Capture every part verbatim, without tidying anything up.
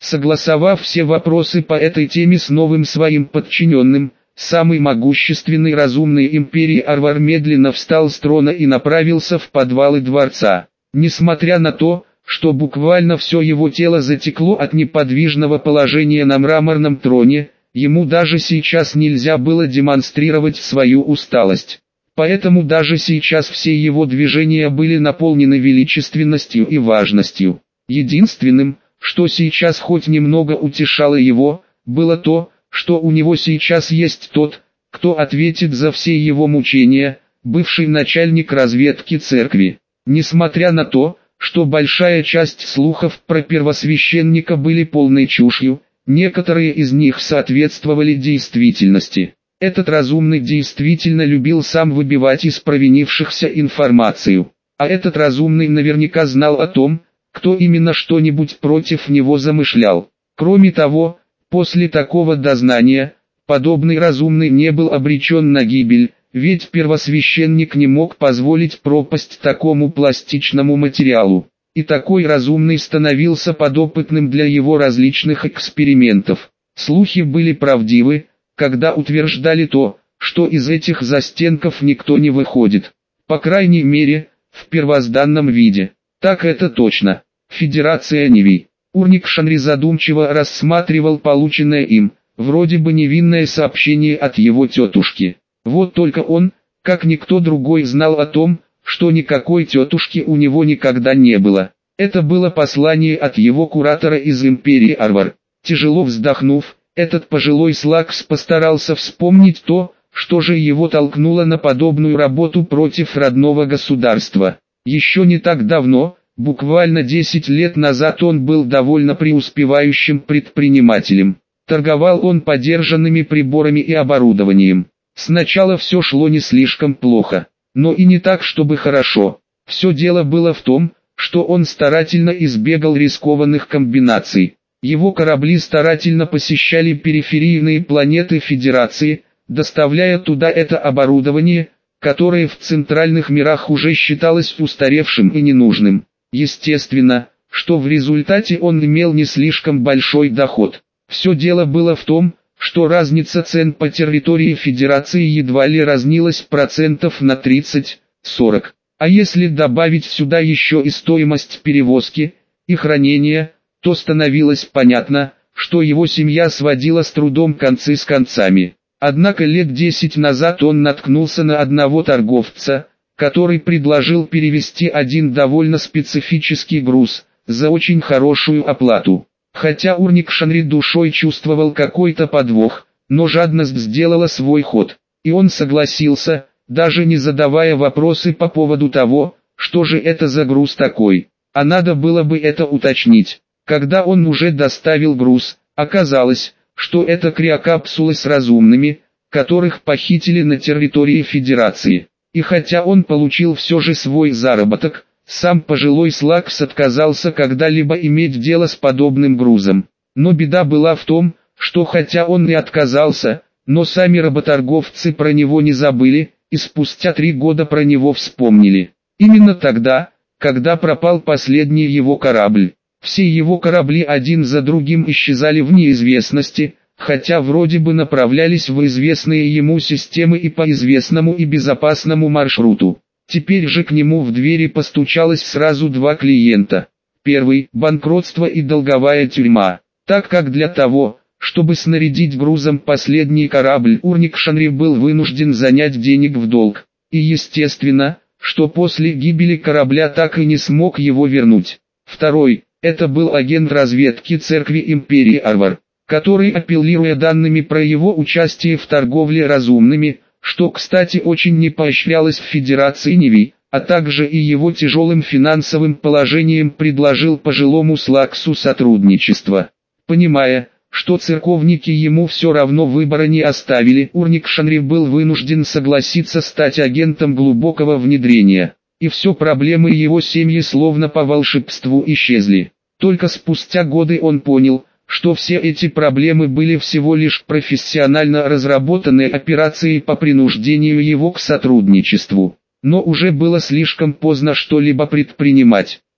Согласовав все вопросы по этой теме с новым своим подчиненным, самый могущественный разумный империи Арвар медленно встал с трона и направился в подвалы дворца. Несмотря на то, что буквально все его тело затекло от неподвижного положения на мраморном троне, ему даже сейчас нельзя было демонстрировать свою усталость. Поэтому даже сейчас все его движения были наполнены величественностью и важностью. Единственным, что сейчас хоть немного утешало его, было то, что у него сейчас есть тот, кто ответит за все его мучения, бывший начальник разведки церкви. Несмотря на то, что большая часть слухов про первосвященника были полной чушью, некоторые из них соответствовали действительности. Этот разумный действительно любил сам выбивать из провинившихся информацию. А этот разумный наверняка знал о том, кто именно что-нибудь против него замышлял. Кроме того, после такого дознания, подобный разумный не был обречен на гибель, ведь первосвященник не мог позволить пропасть такому пластичному материалу. И такой разумный становился подопытным для его различных экспериментов. Слухи были правдивы, когда утверждали то, что из этих застенков никто не выходит. По крайней мере, в первозданном виде. Так это точно. Федерация Ниви. Урник Шанри задумчиво рассматривал полученное им, вроде бы невинное сообщение от его тетушки. Вот только он, как никто другой, знал о том, что никакой тетушки у него никогда не было. Это было послание от его куратора из империи Арвар. Тяжело вздохнув, этот пожилой Слакс постарался вспомнить то, что же его толкнуло на подобную работу против родного государства. Еще не так давно, буквально десять лет назад, он был довольно преуспевающим предпринимателем. Торговал он подержанными приборами и оборудованием. Сначала все шло не слишком плохо, но и не так, чтобы хорошо. Все дело было в том, что он старательно избегал рискованных комбинаций. Его корабли старательно посещали периферийные планеты Федерации, доставляя туда это оборудование, которое в центральных мирах уже считалось устаревшим и ненужным. Естественно, что в результате он имел не слишком большой доход. Все дело было в том, что разница цен по территории Федерации едва ли разнилась процентов на тридцать-сорок. А если добавить сюда еще и стоимость перевозки и хранения, то становилось понятно, что его семья сводила с трудом концы с концами. Однако лет десять назад он наткнулся на одного торговца, который предложил перевезти один довольно специфический груз, за очень хорошую оплату. Хотя Урник Шанри душой чувствовал какой-то подвох, но жадность сделала свой ход, и он согласился, даже не задавая вопросы по поводу того, что же это за груз такой. А надо было бы это уточнить. Когда он уже доставил груз, оказалось, что это криокапсулы с разумными, которых похитили на территории Федерации. И хотя он получил все же свой заработок, сам пожилой Слакс отказался когда-либо иметь дело с подобным грузом. Но беда была в том, что хотя он и отказался, но сами работорговцы про него не забыли, и спустя три года про него вспомнили. Именно тогда, когда пропал последний его корабль. Все его корабли один за другим исчезали в неизвестности, хотя вроде бы направлялись в известные ему системы и по известному и безопасному маршруту. Теперь же к нему в двери постучалось сразу два клиента. Первый – банкротство и долговая тюрьма. Так как для того, чтобы снарядить грузом последний корабль, Урник Шанри был вынужден занять денег в долг. И естественно, что после гибели корабля так и не смог его вернуть. Второй – это был агент разведки церкви империи Арвар, который, апеллируя данными про его участие в торговле разумными, что, кстати, очень не поощрялось в Федерации Ниви, а также и его тяжелым финансовым положением, предложил пожилому Слаксу сотрудничество. Понимая, что церковники ему все равно выбора не оставили, Урник Шанри был вынужден согласиться стать агентом глубокого внедрения. И все проблемы его семьи словно по волшебству исчезли. Только спустя годы он понял, что все эти проблемы были всего лишь профессионально разработанные операции по принуждению его к сотрудничеству. Но уже было слишком поздно что-либо предпринимать.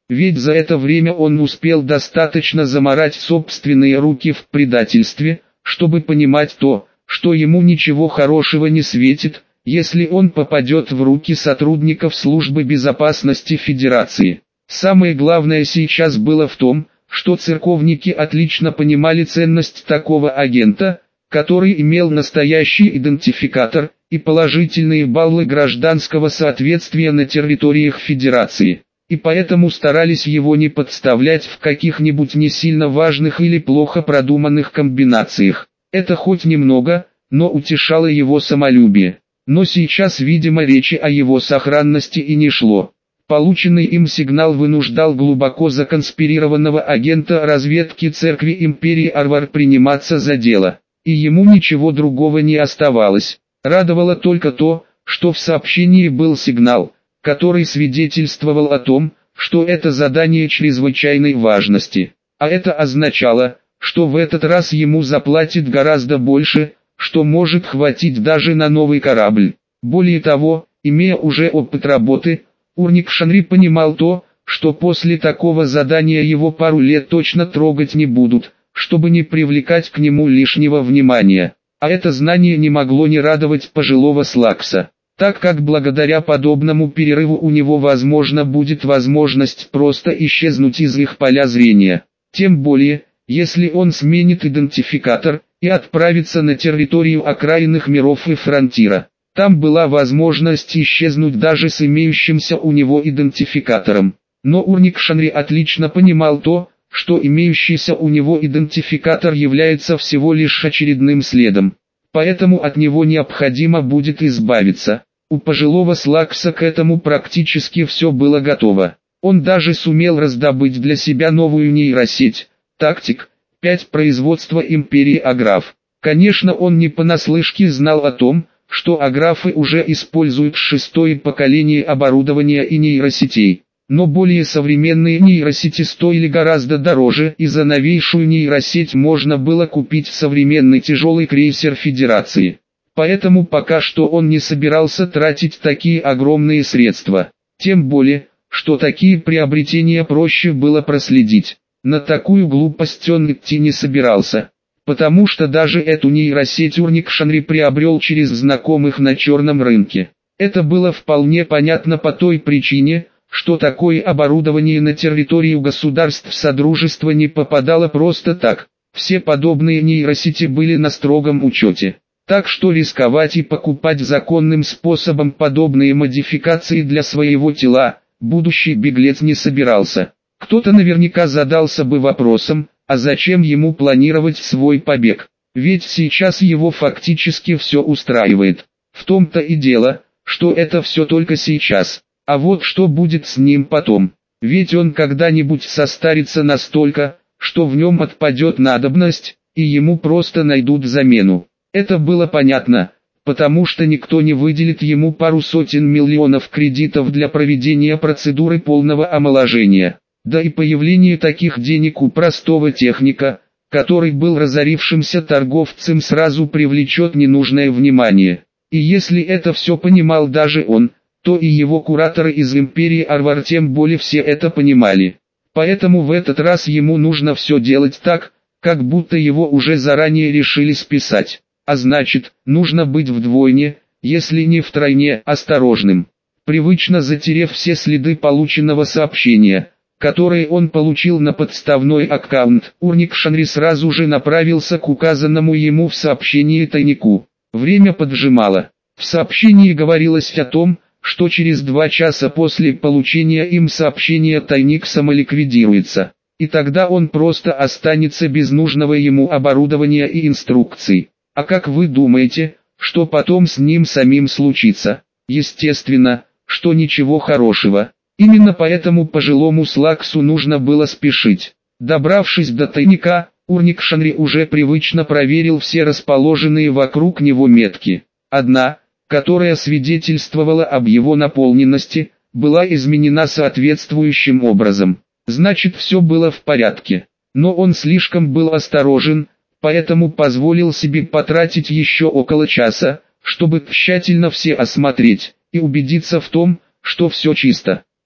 Ведь за это время он успел достаточно замарать собственные руки в предательстве, чтобы понимать то, что ему ничего хорошего не светит, если он попадет в руки сотрудников Службы безопасности Федерации. Самое главное сейчас было в том, что церковники отлично понимали ценность такого агента, который имел настоящий идентификатор и положительные баллы гражданского соответствия на территориях Федерации, и поэтому старались его не подставлять в каких-нибудь не сильно важных или плохо продуманных комбинациях. Это хоть немного, но утешало его самолюбие. Но сейчас, видимо, речи о его сохранности и не шло. Полученный им сигнал вынуждал глубоко законспирированного агента разведки Церкви Империи Арвар приниматься за дело, и ему ничего другого не оставалось. Радовало только то, что в сообщении был сигнал, который свидетельствовал о том, что это задание чрезвычайной важности. А это означало, что в этот раз ему заплатят гораздо больше, что может хватить даже на новый корабль. Более того, имея уже опыт работы, Урник Шанри понимал то, что после такого задания его пару лет точно трогать не будут, чтобы не привлекать к нему лишнего внимания. А это знание не могло не радовать пожилого Слакса, так как благодаря подобному перерыву у него возможно будет возможность просто исчезнуть из их поля зрения. Тем более, если он сменит идентификатор и отправится на территорию окраинных миров и фронтира. Там была возможность исчезнуть даже с имеющимся у него идентификатором. Но Урник Шанри отлично понимал то, что имеющийся у него идентификатор является всего лишь очередным следом. Поэтому от него необходимо будет избавиться. У пожилого Слакса к этому практически все было готово. Он даже сумел раздобыть для себя новую нейросеть, Тактик, пять производства Империи Аграф. Конечно, он не понаслышке знал о том, что аграфы уже используют шестое поколение оборудования и нейросетей. Но более современные нейросети стоили гораздо дороже, и за новейшую нейросеть можно было купить современный тяжелый крейсер Федерации. Поэтому пока что он не собирался тратить такие огромные средства. Тем более, что такие приобретения проще было проследить. На такую глупость он идти не собирался. Потому что даже эту нейросеть Урник Шанри приобрел через знакомых на черном рынке. Это было вполне понятно по той причине, что такое оборудование на территорию государств Содружества не попадало просто так. Все подобные нейросети были на строгом учете. Так что рисковать и покупать законным способом подобные модификации для своего тела, будущий беглец не собирался. Кто-то наверняка задался бы вопросом, а зачем ему планировать свой побег? Ведь сейчас его фактически все устраивает. В том-то и дело, что это все только сейчас. А вот что будет с ним потом? Ведь он когда-нибудь состарится настолько, что в нем отпадет надобность, и ему просто найдут замену. Это было понятно, потому что никто не выделит ему пару сотен миллионов кредитов для проведения процедуры полного омоложения. Да и появление таких денег у простого техника, который был разорившимся торговцем, сразу привлечет ненужное внимание. И если это все понимал даже он, то и его кураторы из Империи Арвар тем более все это понимали. Поэтому в этот раз ему нужно все делать так, как будто его уже заранее решили списать. А значит, нужно быть вдвойне, если не втройне, осторожным. Привычно затерев все следы полученного сообщения, который он получил на подставной аккаунт, Урник Шанри сразу же направился к указанному ему в сообщении тайнику. Время поджимало. В сообщении говорилось о том, что через два часа после получения им сообщения тайник самоликвидируется. И тогда он просто останется без нужного ему оборудования и инструкций. А как вы думаете, что потом с ним самим случится? Естественно, что ничего хорошего. Именно поэтому пожилому Слаксу нужно было спешить. Добравшись до тайника, Урник Шанри уже привычно проверил все расположенные вокруг него метки. Одна, которая свидетельствовала об его наполненности, была изменена соответствующим образом. Значит, все было в порядке. Но он слишком был осторожен, поэтому позволил себе потратить еще около часа, чтобы тщательно все осмотреть и убедиться в том, что все чисто.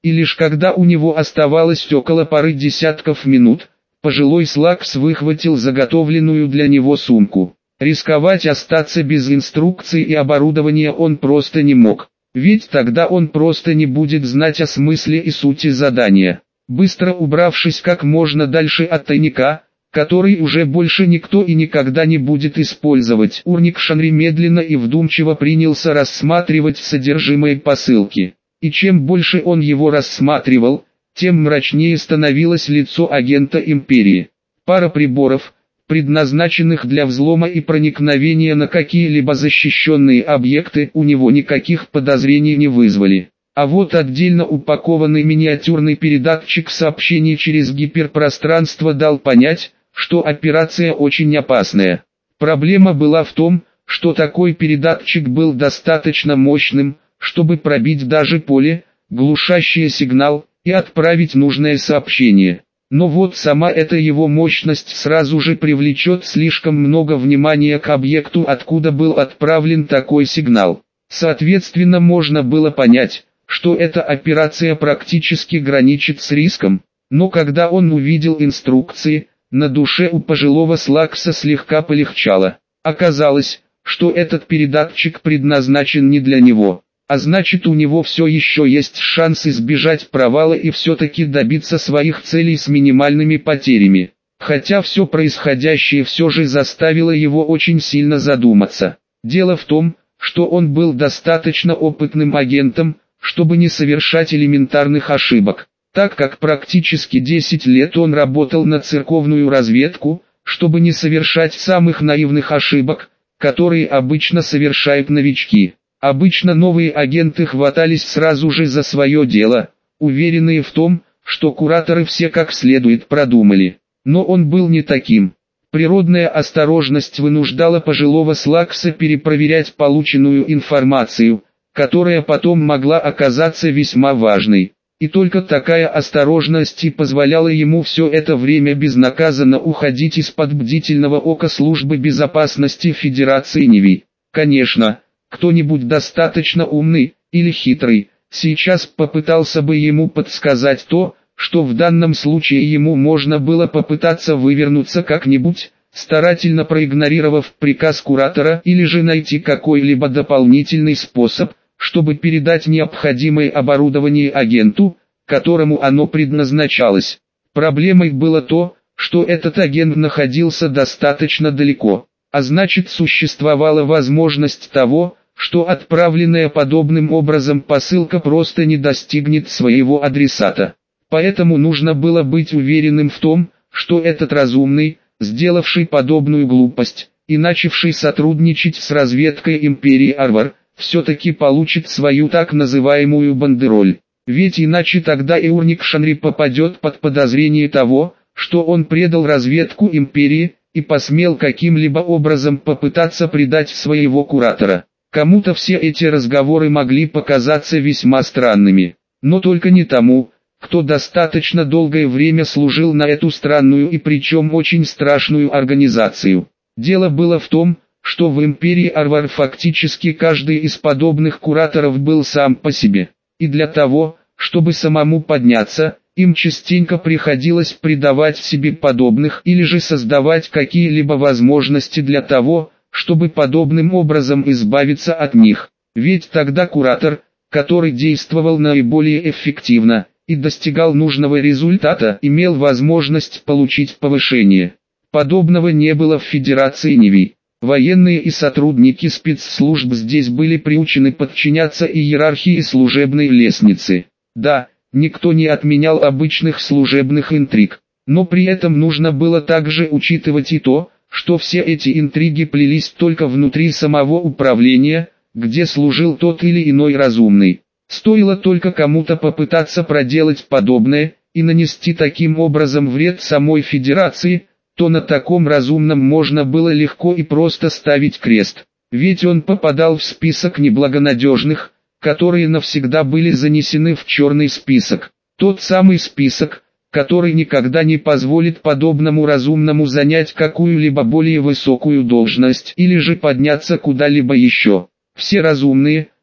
И лишь когда у него оставалось около пары десятков минут, пожилой Слакс выхватил заготовленную для него сумку. Рисковать остаться без инструкций и оборудования он просто не мог, ведь тогда он просто не будет знать о смысле и сути задания. Быстро убравшись как можно дальше от тайника, который уже больше никто и никогда не будет использовать, Урник Шанри медленно и вдумчиво принялся рассматривать содержимое посылки. И чем больше он его рассматривал, тем мрачнее становилось лицо агента Империи. Пара приборов, предназначенных для взлома и проникновения на какие-либо защищенные объекты, у него никаких подозрений не вызвали. А вот отдельно упакованный миниатюрный передатчик сообщений через гиперпространство дал понять, что операция очень опасная. Проблема была в том, что такой передатчик был достаточно мощным, чтобы пробить даже поле, глушащее сигнал, и отправить нужное сообщение. Но вот сама эта его мощность сразу же привлечет слишком много внимания к объекту, откуда был отправлен такой сигнал. Соответственно, можно было понять, что эта операция практически граничит с риском. Но когда он увидел инструкции, на душе у пожилого Слакса слегка полегчало. Оказалось, что этот передатчик предназначен не для него. А значит, у него все еще есть шанс избежать провала и все-таки добиться своих целей с минимальными потерями. Хотя все происходящее все же заставило его очень сильно задуматься. Дело в том, что он был достаточно опытным агентом, чтобы не совершать элементарных ошибок. Так как практически десять лет он работал на церковную разведку, чтобы не совершать самых наивных ошибок, которые обычно совершают новички. Обычно новые агенты хватались сразу же за свое дело, уверенные в том, что кураторы все как следует продумали. Но он был не таким. Природная осторожность вынуждала пожилого Слакса перепроверять полученную информацию, которая потом могла оказаться весьма важной. И только такая осторожность и позволяла ему все это время безнаказанно уходить из-под бдительного ока Службы безопасности Федерации Ниви. Конечно, кто-нибудь достаточно умный или хитрый сейчас попытался бы ему подсказать то, что в данном случае ему можно было попытаться вывернуться как-нибудь, старательно проигнорировав приказ куратора, или же найти какой-либо дополнительный способ, чтобы передать необходимое оборудование агенту, которому оно предназначалось. Проблемой было то, что этот агент находился достаточно далеко, а значит, существовала возможность того, что отправленная подобным образом посылка просто не достигнет своего адресата. Поэтому нужно было быть уверенным в том, что этот разумный, сделавший подобную глупость, и начавший сотрудничать с разведкой Империи Арвар, все-таки получит свою так называемую бандероль. Ведь иначе тогда и Урник Шанри попадет под подозрение того, что он предал разведку Империи, и посмел каким-либо образом попытаться предать своего куратора. Кому-то все эти разговоры могли показаться весьма странными, но только не тому, кто достаточно долгое время служил на эту странную и причем очень страшную организацию. Дело было в том, что в Империи Арвар фактически каждый из подобных кураторов был сам по себе. И для того, чтобы самому подняться, им частенько приходилось предавать себе подобных или же создавать какие-либо возможности для того, чтобы подобным образом избавиться от них. Ведь тогда куратор, который действовал наиболее эффективно и достигал нужного результата, имел возможность получить повышение. Подобного не было в Федерации Ниви. Военные и сотрудники спецслужб здесь были приучены подчиняться иерархии служебной лестницы. Да, никто не отменял обычных служебных интриг, но при этом нужно было также учитывать и то, что все эти интриги плелись только внутри самого управления, где служил тот или иной разумный. Стоило только кому-то попытаться проделать подобное, и нанести таким образом вред самой Федерации, то на таком разумном можно было легко и просто ставить крест. Ведь он попадал в список неблагонадежных, которые навсегда были занесены в черный список. Тот самый список, который никогда не позволит подобному разумному занять какую-либо более высокую должность или же подняться куда-либо еще. Все разумные,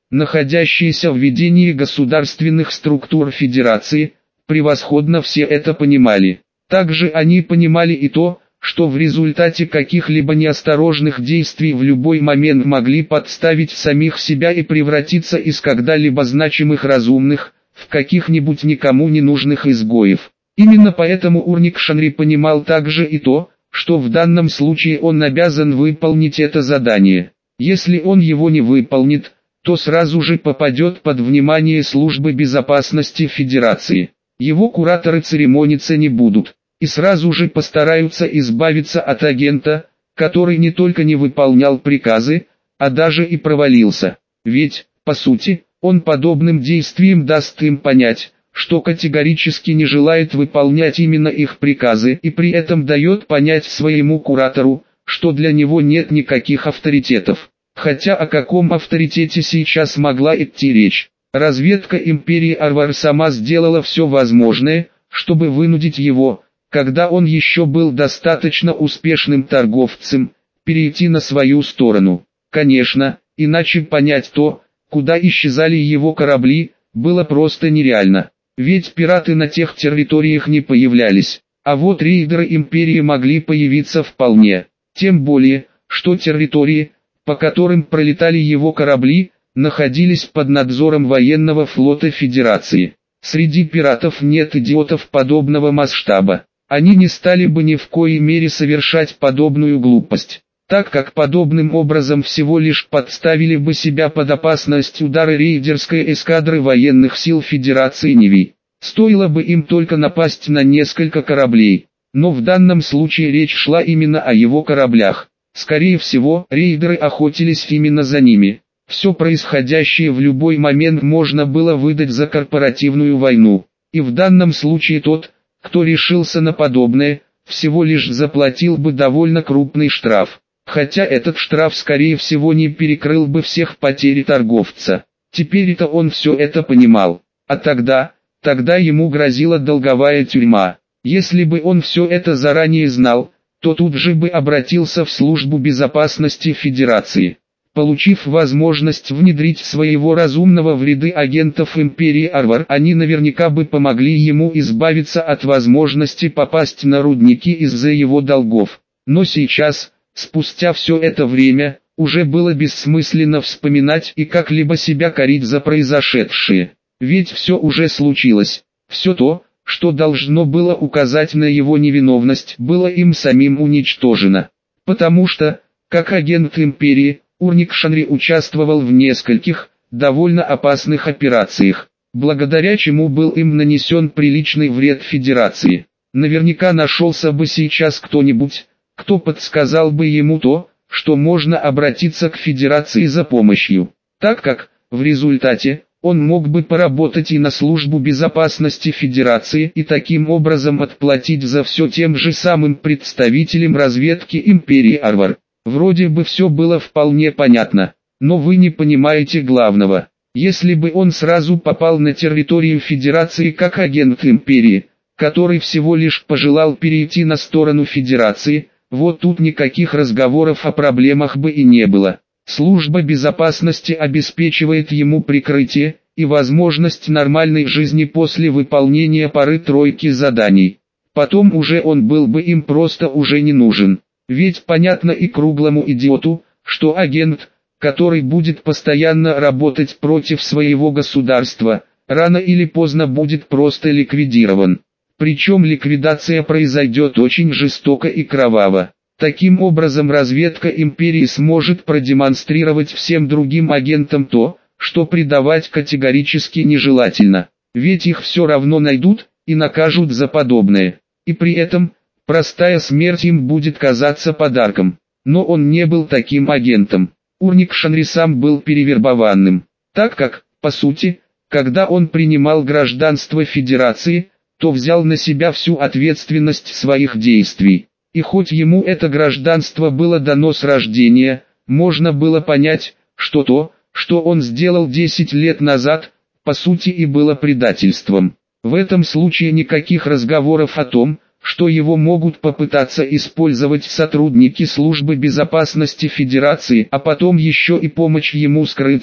находящиеся в ведении государственных структур Федерации, превосходно все это понимали. Также они понимали и то, что в результате каких-либо неосторожных действий в любой момент могли подставить самих себя и превратиться из когда-либо значимых разумных, в каких-нибудь никому не нужных изгоев. Именно поэтому Урник Шанри понимал также и то, что в данном случае он обязан выполнить это задание. Если он его не выполнит, то сразу же попадет под внимание службы безопасности Федерации. Его кураторы церемониться не будут, и сразу же постараются избавиться от агента, который не только не выполнял приказы, а даже и провалился. Ведь, по сути, он подобным действием даст им понять, что категорически не желает выполнять именно их приказы и при этом дает понять своему куратору, что для него нет никаких авторитетов. Хотя о каком авторитете сейчас могла идти речь? Разведка империи Арвар сама сделала все возможное, чтобы вынудить его, когда он еще был достаточно успешным торговцем, перейти на свою сторону. Конечно, иначе понять то, куда исчезали его корабли, было просто нереально. Ведь пираты на тех территориях не появлялись, а вот рейдеры империи могли появиться вполне. Тем более, что территории, по которым пролетали его корабли, находились под надзором военного флота Федерации. Среди пиратов нет идиотов подобного масштаба. Они не стали бы ни в коей мере совершать подобную глупость, так как подобным образом всего лишь подставили бы себя под опасность удара рейдерской эскадры военных сил Федерации Неви. Стоило бы им только напасть на несколько кораблей, но в данном случае речь шла именно о его кораблях. Скорее всего, рейдеры охотились именно за ними. Все происходящее в любой момент можно было выдать за корпоративную войну. И в данном случае тот, кто решился на подобное, всего лишь заплатил бы довольно крупный штраф. Хотя этот штраф скорее всего не перекрыл бы всех потерь торговца. Теперь-то он все это понимал. А тогда, тогда ему грозила долговая тюрьма. Если бы он все это заранее знал, то тут же бы обратился в службу безопасности Федерации. Получив возможность внедрить своего разумного в ряды агентов империи Арвар, они наверняка бы помогли ему избавиться от возможности попасть на рудники из-за его долгов. Но сейчас, спустя все это время, уже было бессмысленно вспоминать и как-либо себя корить за произошедшее. Ведь все уже случилось. Все то, что должно было указать на его невиновность, было им самим уничтожено. Потому что, как агент империи, Урник Шанри участвовал в нескольких, довольно опасных операциях, благодаря чему был им нанесен приличный вред Федерации. Наверняка нашелся бы сейчас кто-нибудь, кто подсказал бы ему то, что можно обратиться к Федерации за помощью, так как, в результате, он мог бы поработать и на службу безопасности Федерации и таким образом отплатить за все тем же самым представителям разведки империи Арвар. Вроде бы все было вполне понятно, но вы не понимаете главного. Если бы он сразу попал на территорию Федерации как агент империи, который всего лишь пожелал перейти на сторону Федерации, вот тут никаких разговоров о проблемах бы и не было. Служба безопасности обеспечивает ему прикрытие и возможность нормальной жизни после выполнения пары-тройки заданий. Потом уже он был бы им просто уже не нужен. Ведь понятно и круглому идиоту, что агент, который будет постоянно работать против своего государства, рано или поздно будет просто ликвидирован. Причем ликвидация произойдет очень жестоко и кроваво. Таким образом разведка империи сможет продемонстрировать всем другим агентам то, что предавать категорически нежелательно. Ведь их все равно найдут и накажут за подобное. И при этом, простая смерть им будет казаться подарком. Но он не был таким агентом. Урник Шанри сам был перевербованным. Так как, по сути, когда он принимал гражданство Федерации, то взял на себя всю ответственность своих действий. И хоть ему это гражданство было дано с рождения, можно было понять, что то, что он сделал десять лет назад, по сути и было предательством. В этом случае никаких разговоров о том, что его могут попытаться использовать сотрудники службы безопасности Федерации, а потом еще и помочь ему скрыться,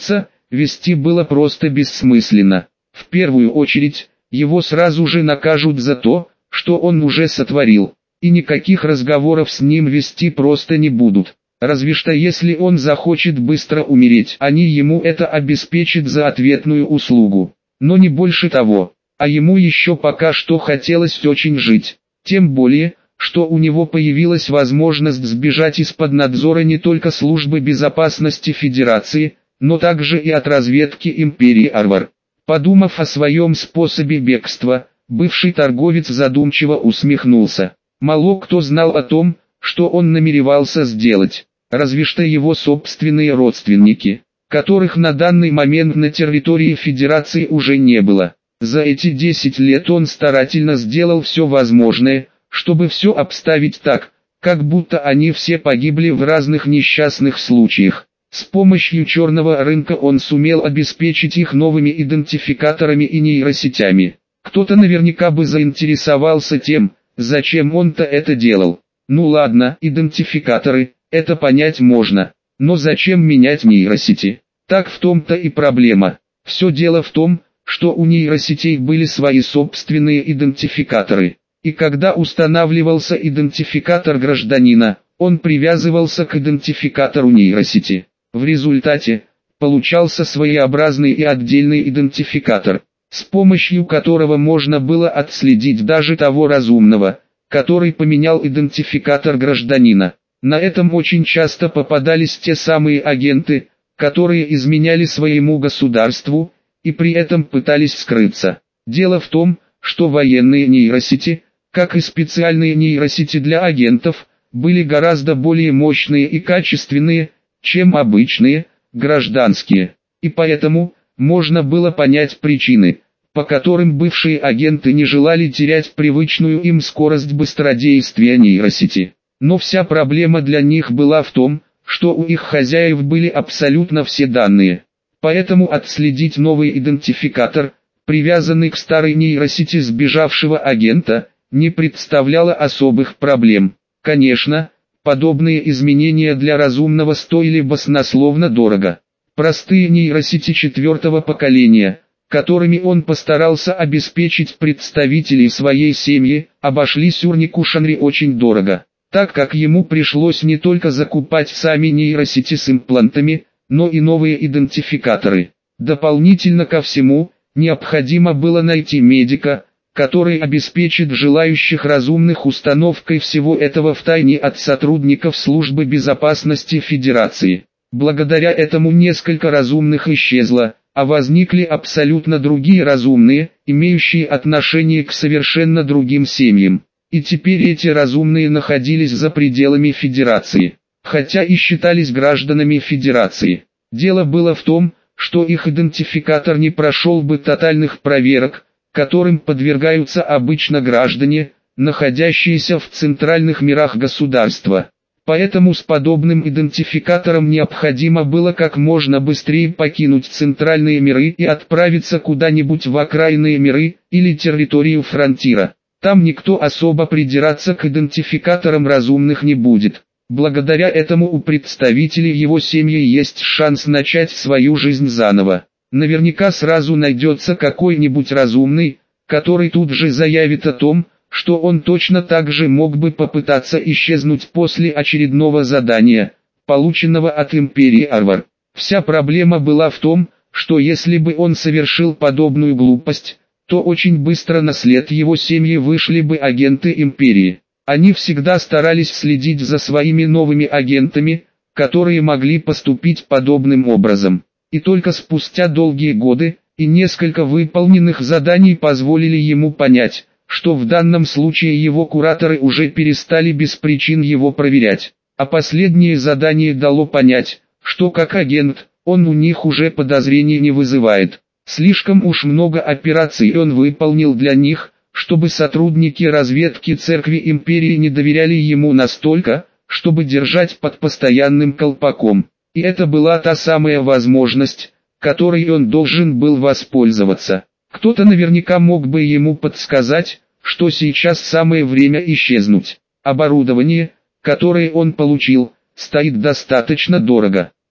вести было просто бессмысленно. В первую очередь, его сразу же накажут за то, что он уже сотворил, и никаких разговоров с ним вести просто не будут. Разве что если он захочет быстро умереть, они ему это обеспечат за ответную услугу. Но не больше того, а ему еще пока что хотелось очень жить. Тем более, что у него появилась возможность сбежать из-под надзора не только службы безопасности Федерации, но также и от разведки империи Арвар. Подумав о своем способе бегства, бывший торговец задумчиво усмехнулся. Мало кто знал о том, что он намеревался сделать, разве что его собственные родственники, которых на данный момент на территории Федерации уже не было. За эти десять лет он старательно сделал все возможное, чтобы все обставить так, как будто они все погибли в разных несчастных случаях. С помощью черного рынка он сумел обеспечить их новыми идентификаторами и нейросетями. Кто-то наверняка бы заинтересовался тем, зачем он-то это делал. Ну ладно, идентификаторы, это понять можно, но зачем менять нейросети? Так в том-то и проблема. Все дело в том, что у нейросетей были свои собственные идентификаторы. И когда устанавливался идентификатор гражданина, он привязывался к идентификатору нейросети. В результате, получался своеобразный и отдельный идентификатор, с помощью которого можно было отследить даже того разумного, который поменял идентификатор гражданина. На этом очень часто попадались те самые агенты, которые изменяли своему государству, и при этом пытались скрыться. Дело в том, что военные нейросети, как и специальные нейросети для агентов, были гораздо более мощные и качественные, чем обычные, гражданские. И поэтому, можно было понять причины, по которым бывшие агенты не желали терять привычную им скорость быстродействия нейросети. Но вся проблема для них была в том, что у их хозяев были абсолютно все данные. Поэтому отследить новый идентификатор, привязанный к старой нейросети сбежавшего агента, не представляло особых проблем. Конечно, подобные изменения для разумного стоили баснословно дорого. Простые нейросети четвертого поколения, которыми он постарался обеспечить представителей своей семьи, обошлись Урнику Шанри очень дорого, так как ему пришлось не только закупать сами нейросети с имплантами, но и новые идентификаторы. Дополнительно ко всему, необходимо было найти медика, который обеспечит желающих разумных установкой всего этого втайне от сотрудников службы безопасности Федерации. Благодаря этому несколько разумных исчезло, а возникли абсолютно другие разумные, имеющие отношение к совершенно другим семьям. И теперь эти разумные находились за пределами Федерации, хотя и считались гражданами Федерации. Дело было в том, что их идентификатор не прошел бы тотальных проверок, которым подвергаются обычно граждане, находящиеся в центральных мирах государства. Поэтому с подобным идентификатором необходимо было как можно быстрее покинуть центральные миры и отправиться куда-нибудь в окраинные миры или территорию фронтира. Там никто особо придираться к идентификаторам разумных не будет. Благодаря этому у представителей его семьи есть шанс начать свою жизнь заново. Наверняка сразу найдется какой-нибудь разумный, который тут же заявит о том, что он точно так же мог бы попытаться исчезнуть после очередного задания, полученного от империи Арвар. Вся проблема была в том, что если бы он совершил подобную глупость, то очень быстро на след его семьи вышли бы агенты империи. Они всегда старались следить за своими новыми агентами, которые могли поступить подобным образом. И только спустя долгие годы, и несколько выполненных заданий позволили ему понять, что в данном случае его кураторы уже перестали без причин его проверять. А последнее задание дало понять, что как агент, он у них уже подозрений не вызывает. Слишком уж много операций он выполнил для них, чтобы сотрудники разведки Церкви Империи не доверяли ему настолько, чтобы держать под постоянным колпаком. И это была та самая возможность, которой он должен был воспользоваться. Кто-то наверняка мог бы ему подсказать, что сейчас самое время исчезнуть. Оборудование, которое он получил, стоит достаточно дорого.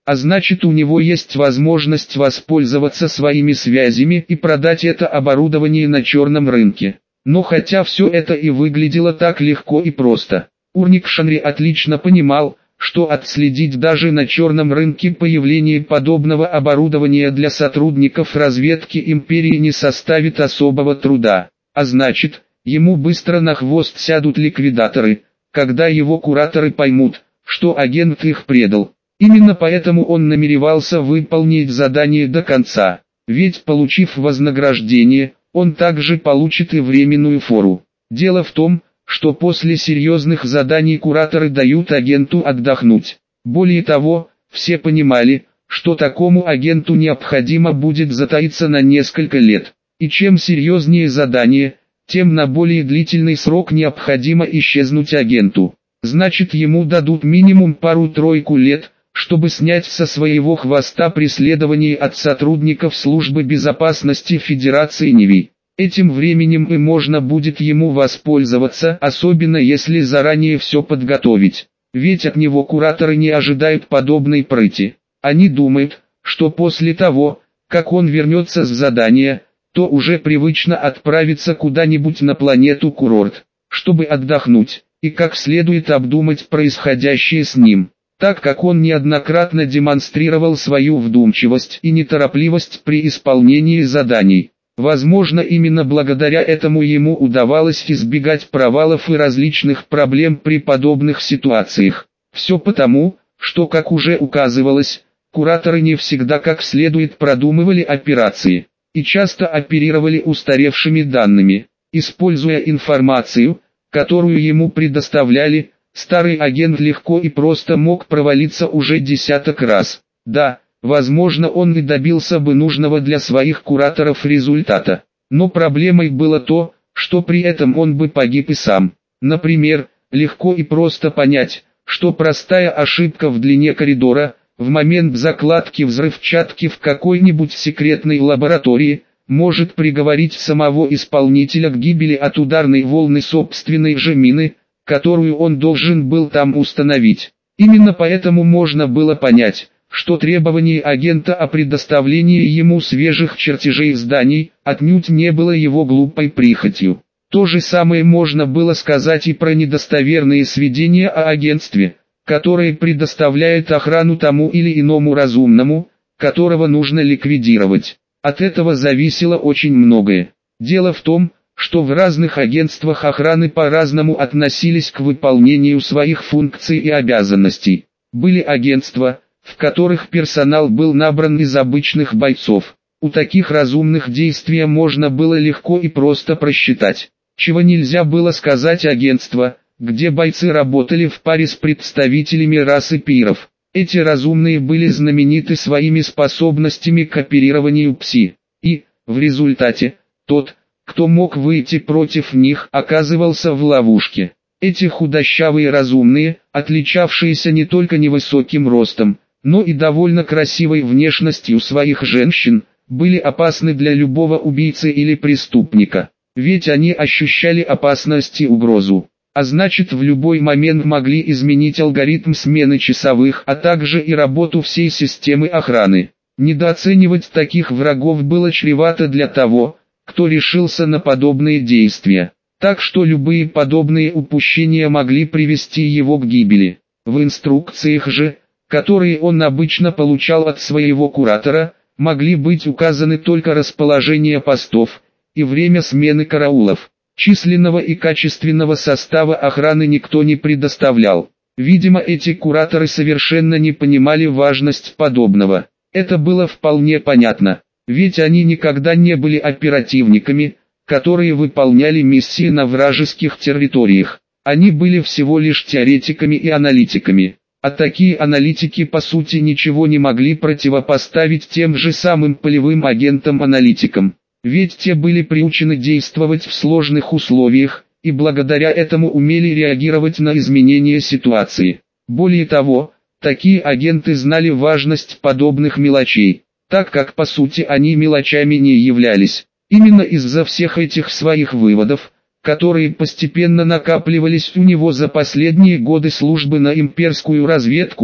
а значит у него есть возможность воспользоваться своими связями и продать это оборудование на черном рынке. Но хотя все это и выглядело так легко и просто, Урникшанри отлично понимал, что отследить даже на черном рынке появление подобного оборудования для сотрудников разведки империи не составит особого труда. А значит, ему быстро на хвост сядут ликвидаторы, когда его кураторы поймут, что агент их предал. Именно поэтому он намеревался выполнить задание до конца, ведь получив вознаграждение, он также получит и временную фору. Дело в том, что после серьезных заданий кураторы дают агенту отдохнуть. Более того, все понимали, что такому агенту необходимо будет затаиться на несколько лет. И чем серьезнее задание, тем на более длительный срок необходимо исчезнуть агенту. Значит, ему дадут минимум пару-тройку лет, чтобы снять со своего хвоста преследование от сотрудников Службы безопасности Федерации Неви. Этим временем и можно будет ему воспользоваться, особенно если заранее все подготовить. Ведь от него кураторы не ожидают подобной прыти. Они думают, что после того, как он вернется с задания, то уже привычно отправится куда-нибудь на планету-курорт, чтобы отдохнуть, и как следует обдумать происходящее с ним. Так как он неоднократно демонстрировал свою вдумчивость и неторопливость при исполнении заданий. Возможно, именно благодаря этому ему удавалось избегать провалов и различных проблем при подобных ситуациях. Все потому, что, как уже указывалось, кураторы не всегда как следует продумывали операции, и часто оперировали устаревшими данными. Используя информацию, которую ему предоставляли, старый агент легко и просто мог провалиться уже десяток раз. Да, возможно, он и добился бы нужного для своих кураторов результата. Но проблемой было то, что при этом он бы погиб и сам. Например, легко и просто понять, что простая ошибка в длине коридора, в момент закладки взрывчатки в какой-нибудь секретной лаборатории, может приговорить самого исполнителя к гибели от ударной волны собственной же мины, которую он должен был там установить. Именно поэтому можно было понять, что требование агента о предоставлении ему свежих чертежей зданий отнюдь не было его глупой прихотью. То же самое можно было сказать и про недостоверные сведения о агентстве, которое предоставляет охрану тому или иному разумному, которого нужно ликвидировать. От этого зависело очень многое. Дело в том, что в разных агентствах охраны по-разному относились к выполнению своих функций и обязанностей. Были агентства, в которых персонал был набран из обычных бойцов. У таких разумных действия можно было легко и просто просчитать. Чего нельзя было сказать агентства, где бойцы работали в паре с представителями расы пиров. Эти разумные были знамениты своими способностями к оперированию пси. И, в результате, тот, кто мог выйти против них, оказывался в ловушке. Эти худощавые разумные, отличавшиеся не только невысоким ростом, но и довольно красивой внешностью своих женщин, были опасны для любого убийцы или преступника. Ведь они ощущали опасность и угрозу. А значит, в любой момент могли изменить алгоритм смены часовых, а также и работу всей системы охраны. Недооценивать таких врагов было чревато для того, кто решился на подобные действия. Так что любые подобные упущения могли привести его к гибели. В инструкциях же, которые он обычно получал от своего куратора, могли быть указаны только расположение постов и время смены караулов. Численного и качественного состава охраны никто не предоставлял. Видимо, эти кураторы совершенно не понимали важность подобного. Это было вполне понятно, ведь они никогда не были оперативниками, которые выполняли миссии на вражеских территориях. Они были всего лишь теоретиками и аналитиками. А такие аналитики по сути ничего не могли противопоставить тем же самым полевым агентам-аналитикам. Ведь те были приучены действовать в сложных условиях, и благодаря этому умели реагировать на изменения ситуации. Более того, такие агенты знали важность подобных мелочей, так как по сути они мелочами не являлись. Именно из-за всех этих своих выводов, которые постепенно накапливались у него за последние годы службы на имперскую разведку,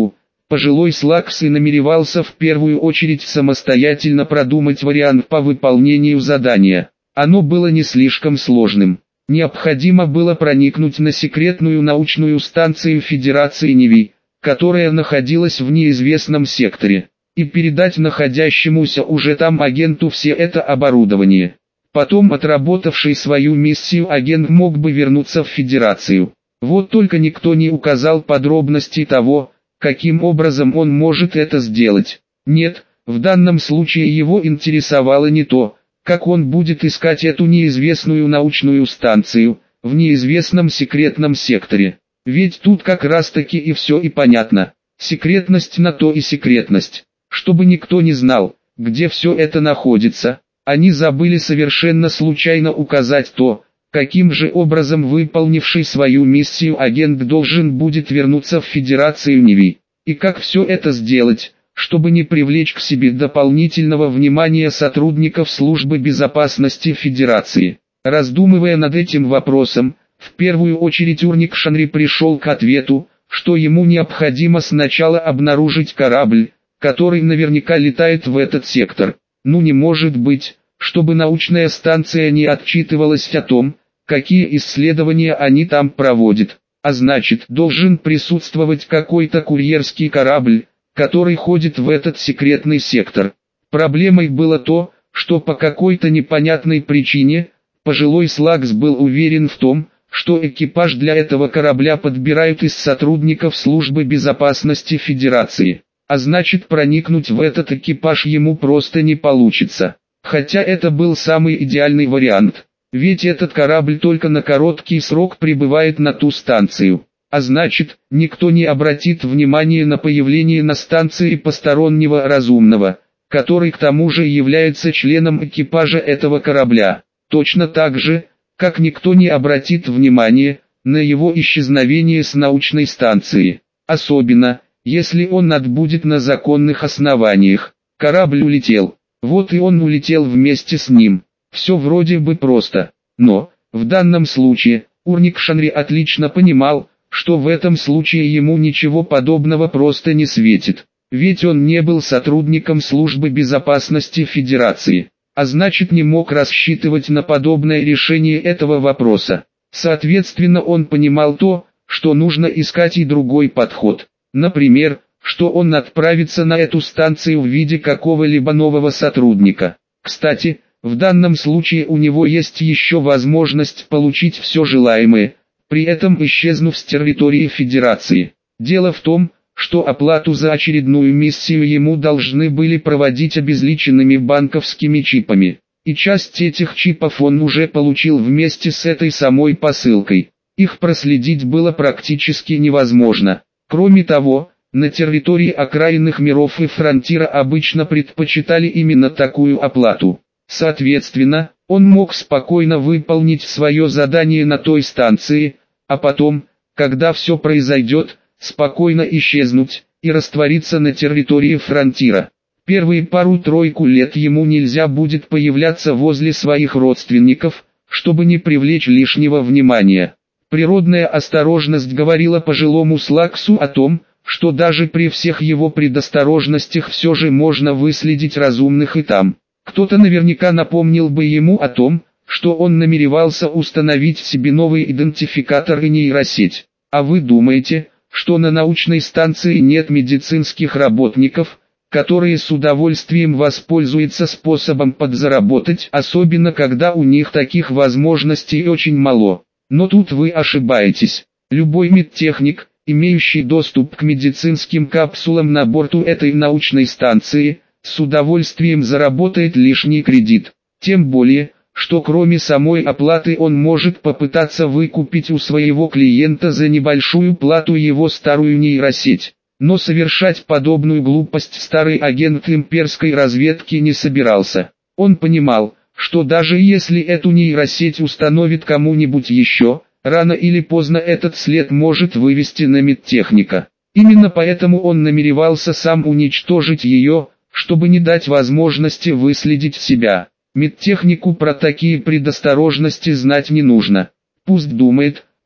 Пожилой Слакс и намеревался в первую очередь самостоятельно продумать вариант по выполнению задания. Оно было не слишком сложным. Необходимо было проникнуть на секретную научную станцию Федерации Неви, которая находилась в неизвестном секторе, и передать находящемуся уже там агенту все это оборудование. Потом, отработавший свою миссию, агент мог бы вернуться в Федерацию. Вот только никто не указал подробностей того, каким образом он может это сделать. Нет, в данном случае его интересовало не то, как он будет искать эту неизвестную научную станцию, в неизвестном секретном секторе. Ведь тут как раз таки и все и понятно. Секретность на то и секретность. Чтобы никто не знал, где все это находится, они забыли совершенно случайно указать то, каким же образом выполнивший свою миссию агент должен будет вернуться в Федерацию Неви. И как все это сделать, чтобы не привлечь к себе дополнительного внимания сотрудников Службы безопасности Федерации. Раздумывая над этим вопросом, в первую очередь Урник Шанри пришел к ответу, что ему необходимо сначала обнаружить корабль, который наверняка летает в этот сектор. Ну не может быть, чтобы научная станция не отчитывалась о том, какие исследования они там проводят. А значит, должен присутствовать какой-то курьерский корабль, который ходит в этот секретный сектор. Проблемой было то, что по какой-то непонятной причине, пожилой Слакс был уверен в том, что экипаж для этого корабля подбирают из сотрудников Службы безопасности Федерации. А значит, проникнуть в этот экипаж ему просто не получится. Хотя это был самый идеальный вариант. Ведь этот корабль только на короткий срок прибывает на ту станцию. А значит, никто не обратит внимания на появление на станции постороннего разумного, который к тому же является членом экипажа этого корабля. Точно так же, как никто не обратит внимания на его исчезновение с научной станции. Особенно, если он отбудет на законных основаниях. Корабль улетел. Вот и он улетел вместе с ним. Все вроде бы просто. Но, в данном случае, Урник Шанри отлично понимал, что в этом случае ему ничего подобного просто не светит. Ведь он не был сотрудником Службы безопасности Федерации, а значит не мог рассчитывать на подобное решение этого вопроса. Соответственно, он понимал то, что нужно искать и другой подход. Например, что он отправится на эту станцию в виде какого-либо нового сотрудника. Кстати, в данном случае у него есть еще возможность получить все желаемое, при этом исчезнув с территории Федерации. Дело в том, что оплату за очередную миссию ему должны были проводить обезличенными банковскими чипами. И часть этих чипов он уже получил вместе с этой самой посылкой. Их проследить было практически невозможно. Кроме того, на территории окраинных миров и фронтира обычно предпочитали именно такую оплату. Соответственно, он мог спокойно выполнить свое задание на той станции, а потом, когда все произойдет, спокойно исчезнуть и раствориться на территории фронтира. Первые пару-тройку лет ему нельзя будет появляться возле своих родственников, чтобы не привлечь лишнего внимания. Природная осторожность говорила пожилому Слаксу о том, что даже при всех его предосторожностях все же можно выследить разумных и там. Кто-то наверняка напомнил бы ему о том, что он намеревался установить себе новый идентификатор и нейросеть. А вы думаете, что на научной станции нет медицинских работников, которые с удовольствием воспользуются способом подзаработать, особенно когда у них таких возможностей очень мало? Но тут вы ошибаетесь. Любой медтехник, имеющий доступ к медицинским капсулам на борту этой научной станции, с удовольствием заработает лишний кредит. Тем более, что кроме самой оплаты он может попытаться выкупить у своего клиента за небольшую плату его старую нейросеть. Но совершать подобную глупость старый агент имперской разведки не собирался. Он понимал, что даже если эту нейросеть установит кому-нибудь еще, рано или поздно этот след может вывести на медтехника. Именно поэтому он намеревался сам уничтожить ее, чтобы не дать возможности выследить себя. Медтехнику про такие предосторожности знать не нужно. Пусть думает,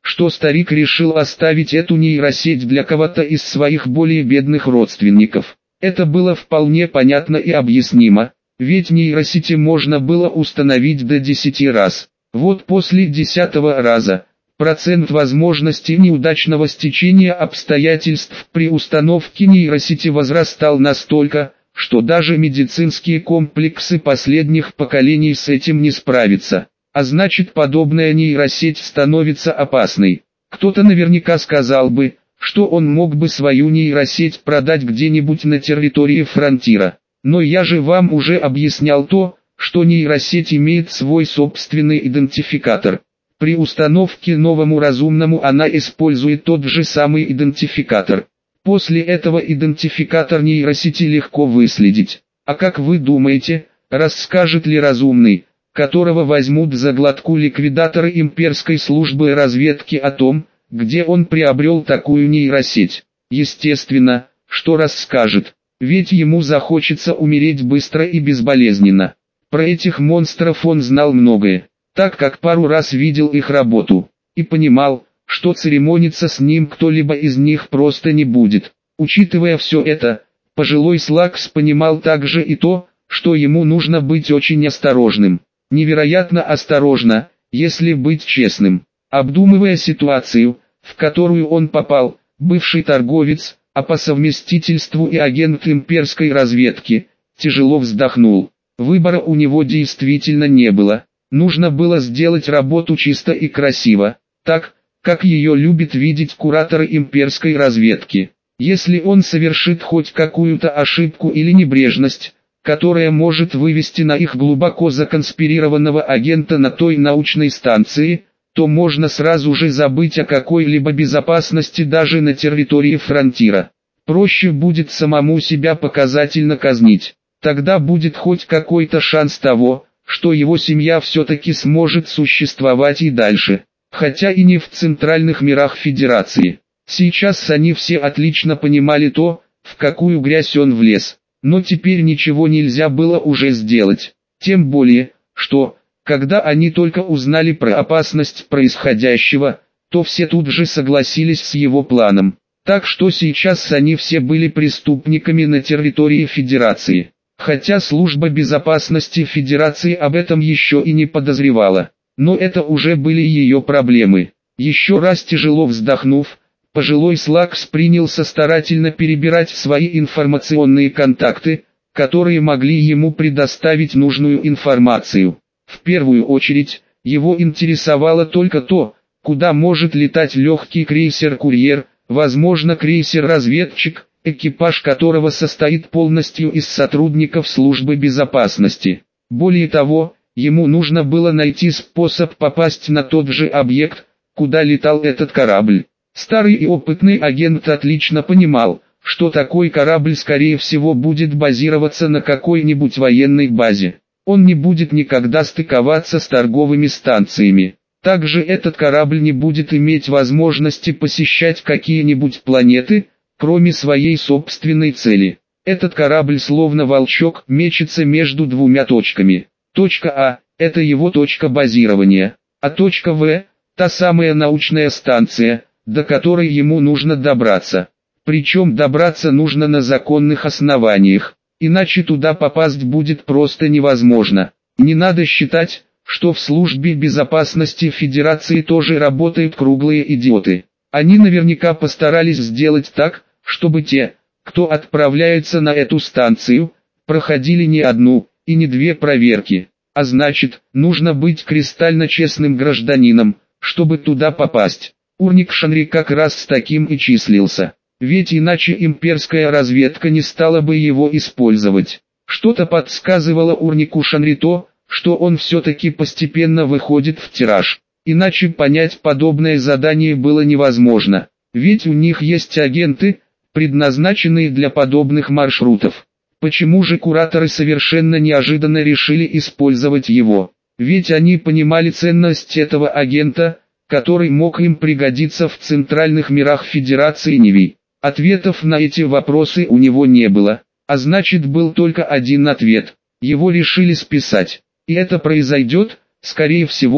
что старик решил оставить эту нейросеть для кого-то из своих более бедных родственников. Это было вполне понятно и объяснимо, ведь нейросети можно было установить до десяти раз. Вот после десятого раза, процент возможности неудачного стечения обстоятельств при установке нейросети возрастал настолько, что даже медицинские комплексы последних поколений с этим не справятся. А значит, подобная нейросеть становится опасной. Кто-то наверняка сказал бы, что он мог бы свою нейросеть продать где-нибудь на территории фронтира. Но я же вам уже объяснял то, что нейросеть имеет свой собственный идентификатор. При установке новому разумному она использует тот же самый идентификатор. После этого идентификатор нейросети легко выследить. А как вы думаете, расскажет ли разумный, которого возьмут за глотку ликвидаторы имперской службы разведки о том, где он приобрел такую нейросеть? Естественно, что расскажет, ведь ему захочется умереть быстро и безболезненно. Про этих монстров он знал многое, так как пару раз видел их работу, и понимал, что церемониться с ним кто-либо из них просто не будет. Учитывая все это, пожилой Слакс понимал также и то, что ему нужно быть очень осторожным. Невероятно осторожно, если быть честным. Обдумывая ситуацию, в которую он попал, бывший торговец, а по совместительству и агент имперской разведки, тяжело вздохнул. Выбора у него действительно не было. Нужно было сделать работу чисто и красиво, так, как ее любят видеть кураторы имперской разведки. Если он совершит хоть какую-то ошибку или небрежность, которая может вывести на их глубоко законспирированного агента на той научной станции, то можно сразу же забыть о какой-либо безопасности даже на территории фронтира. Проще будет самому себя показательно казнить. Тогда будет хоть какой-то шанс того, что его семья все-таки сможет существовать и дальше. Хотя и не в центральных мирах Федерации. Сейчас они все отлично понимали то, в какую грязь он влез. Но теперь ничего нельзя было уже сделать. Тем более, что, когда они только узнали про опасность происходящего, то все тут же согласились с его планом. Так что сейчас они все были преступниками на территории Федерации. Хотя служба безопасности Федерации об этом еще и не подозревала. Но это уже были ее проблемы. Еще раз тяжело вздохнув, пожилой Слакс принялся старательно перебирать свои информационные контакты, которые могли ему предоставить нужную информацию. В первую очередь, его интересовало только то, куда может летать легкий крейсер-курьер, возможно крейсер-разведчик, экипаж которого состоит полностью из сотрудников службы безопасности. Более того, ему нужно было найти способ попасть на тот же объект, куда летал этот корабль. Старый и опытный агент отлично понимал, что такой корабль скорее всего будет базироваться на какой-нибудь военной базе. Он не будет никогда стыковаться с торговыми станциями. Также этот корабль не будет иметь возможности посещать какие-нибудь планеты, кроме своей собственной цели. Этот корабль словно волчок мечется между двумя точками. Точка А – это его точка базирования, а точка В – та самая научная станция, до которой ему нужно добраться. Причем добраться нужно на законных основаниях, иначе туда попасть будет просто невозможно. Не надо считать, что в службе безопасности Федерации тоже работают круглые идиоты. Они наверняка постарались сделать так, чтобы те, кто отправляется на эту станцию, проходили не одну и не две проверки. А значит, нужно быть кристально честным гражданином, чтобы туда попасть. Урник Шанри как раз с таким и числился. Ведь иначе имперская разведка не стала бы его использовать. Что-то подсказывало Урнику Шанри то, что он все-таки постепенно выходит в тираж. Иначе понять подобное задание было невозможно. Ведь у них есть агенты, предназначенные для подобных маршрутов. Почему же кураторы совершенно неожиданно решили использовать его? Ведь они понимали ценность этого агента, который мог им пригодиться в центральных мирах Федерации Нивий. Ответов на эти вопросы у него не было, а значит был только один ответ. Его решили списать. И это произойдет, скорее всего,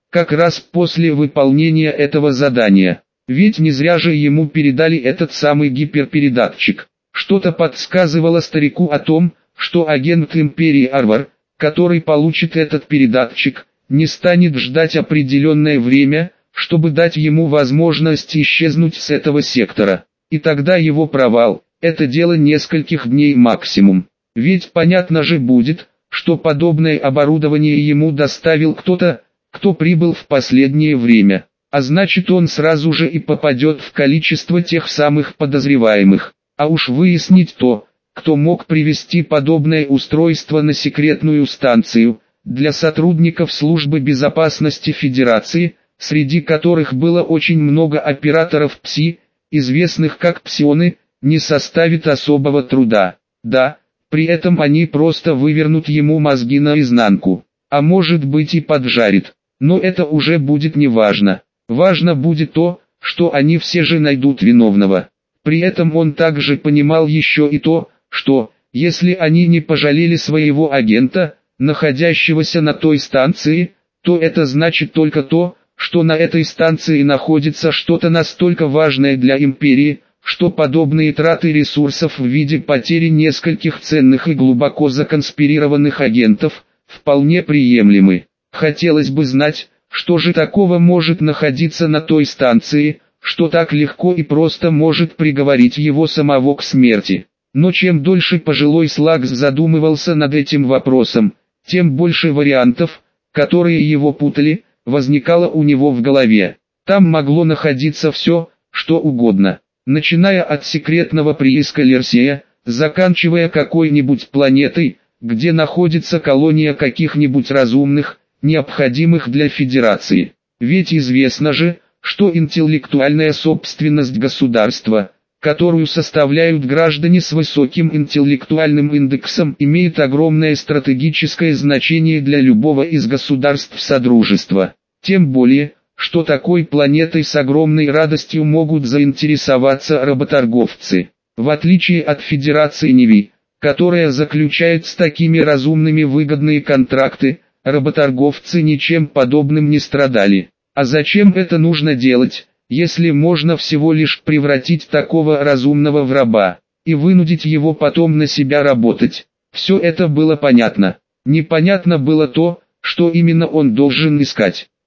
как раз после выполнения этого задания. Ведь не зря же ему передали этот самый гиперпередатчик. Что-то подсказывало старику о том, что агент Империи Арвар, который получит этот передатчик, не станет ждать определенное время, чтобы дать ему возможность исчезнуть с этого сектора. И тогда его провал – это дело нескольких дней максимум. Ведь понятно же будет, что подобное оборудование ему доставил кто-то, кто прибыл в последнее время. А значит, он сразу же и попадет в количество тех самых подозреваемых. А уж выяснить то, кто мог привезти подобное устройство на секретную станцию, для сотрудников Службы безопасности Федерации, среди которых было очень много операторов ПСИ, известных как псионы, не составит особого труда. Да, при этом они просто вывернут ему мозги наизнанку, а может быть и поджарит, но это уже будет не важно. Важно будет то, что они все же найдут виновного. При этом он также понимал еще и то, что, если они не пожалели своего агента, находящегося на той станции, то это значит только то, что на этой станции находится что-то настолько важное для империи, что подобные траты ресурсов в виде потери нескольких ценных и глубоко законспирированных агентов, вполне приемлемы. Хотелось бы знать, что же такого может находиться на той станции, что так легко и просто может приговорить его самого к смерти. Но чем дольше пожилой Слакс задумывался над этим вопросом, тем больше вариантов, которые его путали, возникало у него в голове. Там могло находиться все, что угодно, начиная от секретного прииска Лерсея, заканчивая какой-нибудь планетой, где находится колония каких-нибудь разумных, необходимых для Федерации. Ведь известно же, что интеллектуальная собственность государства, которую составляют граждане с высоким интеллектуальным индексом, имеет огромное стратегическое значение для любого из государств Содружества. Тем более, что такой планетой с огромной радостью могут заинтересоваться работорговцы. В отличие от Федерации Неви, которая заключает с такими разумными выгодные контракты, работорговцы ничем подобным не страдали. А зачем это нужно делать, если можно всего лишь превратить такого разумного в раба, и вынудить его потом на себя работать? Все это было понятно. Непонятно было то, что именно он должен искать.